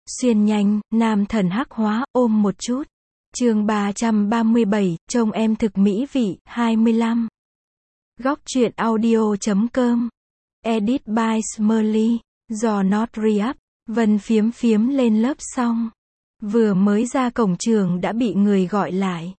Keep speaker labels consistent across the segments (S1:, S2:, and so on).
S1: Xuyên nhanh, nam thần hắc hóa, ôm một chút. Chương 337, trông em thực mỹ vị, 25. Góc truyện audio.com. Edit by Smurly, do Not Re-up. Vân phiếm phiếm lên lớp xong. Vừa mới ra cổng trường đã bị người gọi lại.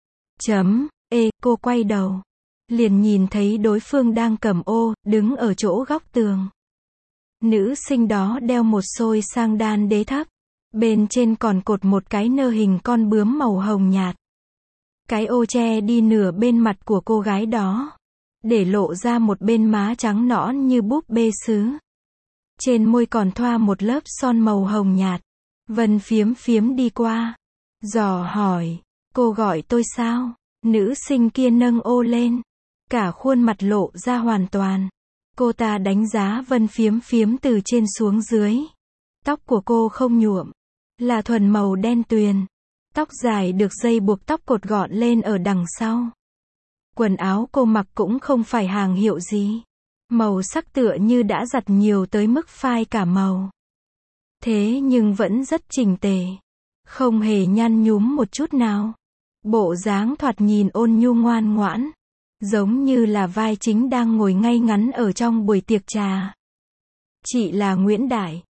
S1: Cô quay đầu. Liền nhìn thấy đối phương đang cầm ô, đứng ở chỗ góc tường. Nữ sinh đó đeo một xôi sang đan đế thấp. Bên trên còn cột một cái nơ hình con bướm màu hồng nhạt. Cái ô che đi nửa bên mặt của cô gái đó, để lộ ra một bên má trắng nõn như búp bê sứ. Trên môi còn thoa một lớp son màu hồng nhạt. Vân phiếm phiếm đi qua, dò hỏi, cô gọi tôi sao? Nữ sinh kia nâng ô lên, cả khuôn mặt lộ ra hoàn toàn. Cô ta đánh giá Vân phiếm phiếm từ trên xuống dưới. Tóc của cô không nhuộm, là thuần màu đen tuyền. Tóc dài được dây buộc tóc cột gọn lên ở đằng sau. Quần áo cô mặc cũng không phải hàng hiệu gì. Màu sắc tựa như đã giặt nhiều tới mức phai cả màu. Thế nhưng vẫn rất chỉnh tề. Không hề nhăn nhúm một chút nào. Bộ dáng thoạt nhìn ôn nhu ngoan ngoãn. Giống như là vai chính đang ngồi ngay ngắn ở trong buổi tiệc trà. Chị là Nguyễn Đại.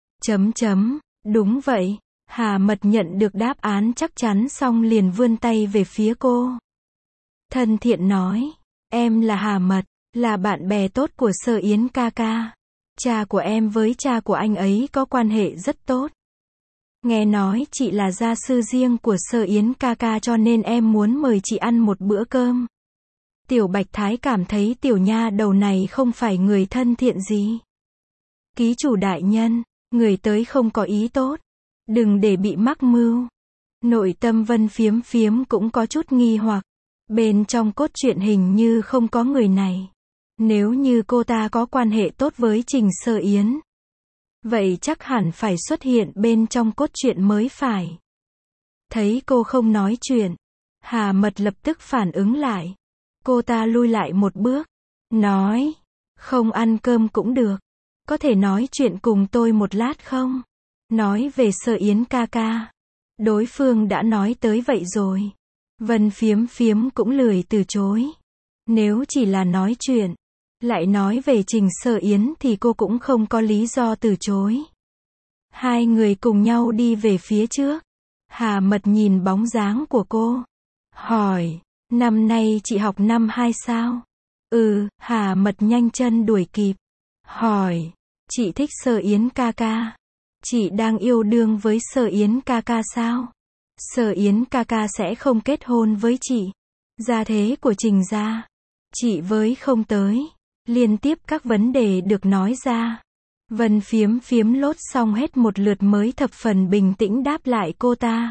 S1: Đúng vậy. Hà Mật nhận được đáp án chắc chắn xong liền vươn tay về phía cô. Thân thiện nói, em là Hà Mật, là bạn bè tốt của Sở Yến ca ca. Cha của em với cha của anh ấy có quan hệ rất tốt. Nghe nói chị là gia sư riêng của Sở Yến ca ca cho nên em muốn mời chị ăn một bữa cơm. Tiểu Bạch Thái cảm thấy tiểu nha đầu này không phải người thân thiện gì. Ký chủ đại nhân, người tới không có ý tốt. Đừng để bị mắc mưu. Nội tâm Vân phiếm phiếm cũng có chút nghi hoặc. Bên trong cốt truyện hình như không có người này. Nếu như cô ta có quan hệ tốt với Trình Sở Yến, vậy chắc hẳn phải xuất hiện bên trong cốt truyện mới phải. Thấy cô không nói chuyện, Hà Mật lập tức phản ứng lại. Cô ta lui lại một bước, nói, không ăn cơm cũng được. Có thể nói chuyện cùng tôi một lát không? Nói về Sở Yến ca ca. Đối phương đã nói tới vậy rồi. Vân phiếm phiếm cũng lười từ chối. Nếu chỉ là nói chuyện, lại nói về Trình Sở Yến thì cô cũng không có lý do từ chối. Hai người cùng nhau đi về phía trước. Hà Mật nhìn bóng dáng của cô, hỏi, năm nay chị học năm 2 sao? Hà Mật nhanh chân đuổi kịp. Hỏi, chị thích Sở Yến ca ca? Chị đang yêu đương với Sở Yến ca ca sao? Sở Yến ca ca sẽ không kết hôn với chị. Gia thế của Trình gia, chị với không tới. Liên tiếp các vấn đề được nói ra. Vân phiếm phiếm lốt xong hết một lượt mới thập phần bình tĩnh đáp lại cô ta.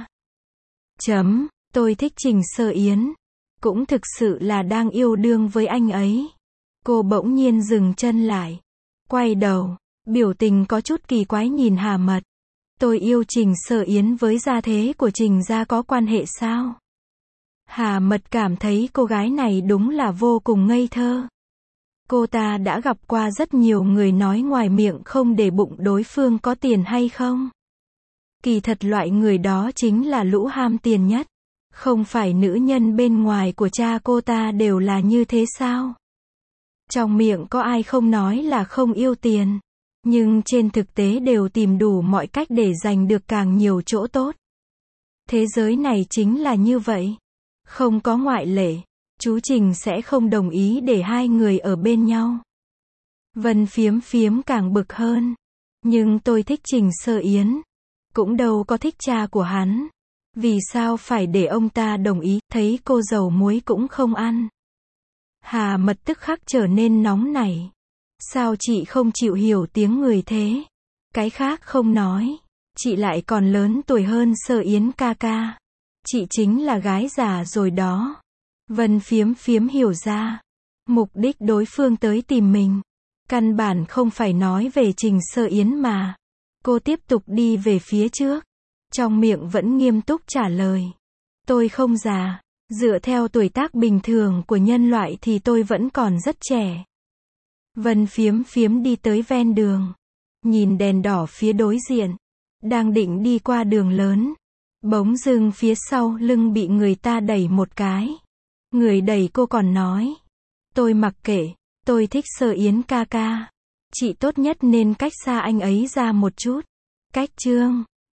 S1: Tôi thích Trình Sở Yến. Cũng thực sự là đang yêu đương với anh ấy. Cô bỗng nhiên dừng chân lại. Quay đầu, biểu tình có chút kỳ quái nhìn Hà Mật. Tôi yêu Trình Sở Yến với gia thế của Trình gia có quan hệ sao? Hà Mật cảm thấy cô gái này đúng là vô cùng ngây thơ. Cô ta đã gặp qua rất nhiều người nói ngoài miệng không để bụng đối phương có tiền hay không. Kỳ thật loại người đó chính là lũ ham tiền nhất. Không phải nữ nhân bên ngoài của cha cô ta đều là như thế sao? Trong miệng có ai không nói là không yêu tiền. Nhưng trên thực tế đều tìm đủ mọi cách để giành được càng nhiều chỗ tốt. Thế giới này chính là như vậy. Không có ngoại lệ. Chú Trình sẽ không đồng ý để hai người ở bên nhau. Vân phiếm phiếm càng bực hơn. Nhưng tôi thích Trình Sở Yến. Cũng đâu có thích cha của hắn. Vì sao phải để ông ta đồng ý, thấy cô dầu muối cũng không ăn. Hà Mật tức khắc trở nên nóng nảy. Sao chị không chịu hiểu tiếng người thế? Cái khác không nói. Chị lại còn lớn tuổi hơn Sở Yến ca ca. Chị chính là gái già rồi đó. Vân phiếm phiếm hiểu ra. Mục đích đối phương tới tìm mình. Căn bản không phải nói về Trình Sở Yến mà. Cô tiếp tục đi về phía trước. Trong miệng vẫn nghiêm túc trả lời. Tôi không già. Dựa theo tuổi tác bình thường của nhân loại thì tôi vẫn còn rất trẻ. Vân phiếm phiếm đi tới ven đường. Nhìn đèn đỏ phía đối diện. đang định đi qua đường lớn. Bỗng dưng phía sau lưng bị người ta đẩy một cái. Người đẩy cô còn nói. Tôi mặc kệ, tôi thích Sơ Yến ca ca. Chị tốt nhất nên cách xa anh ấy ra một chút. Cách chương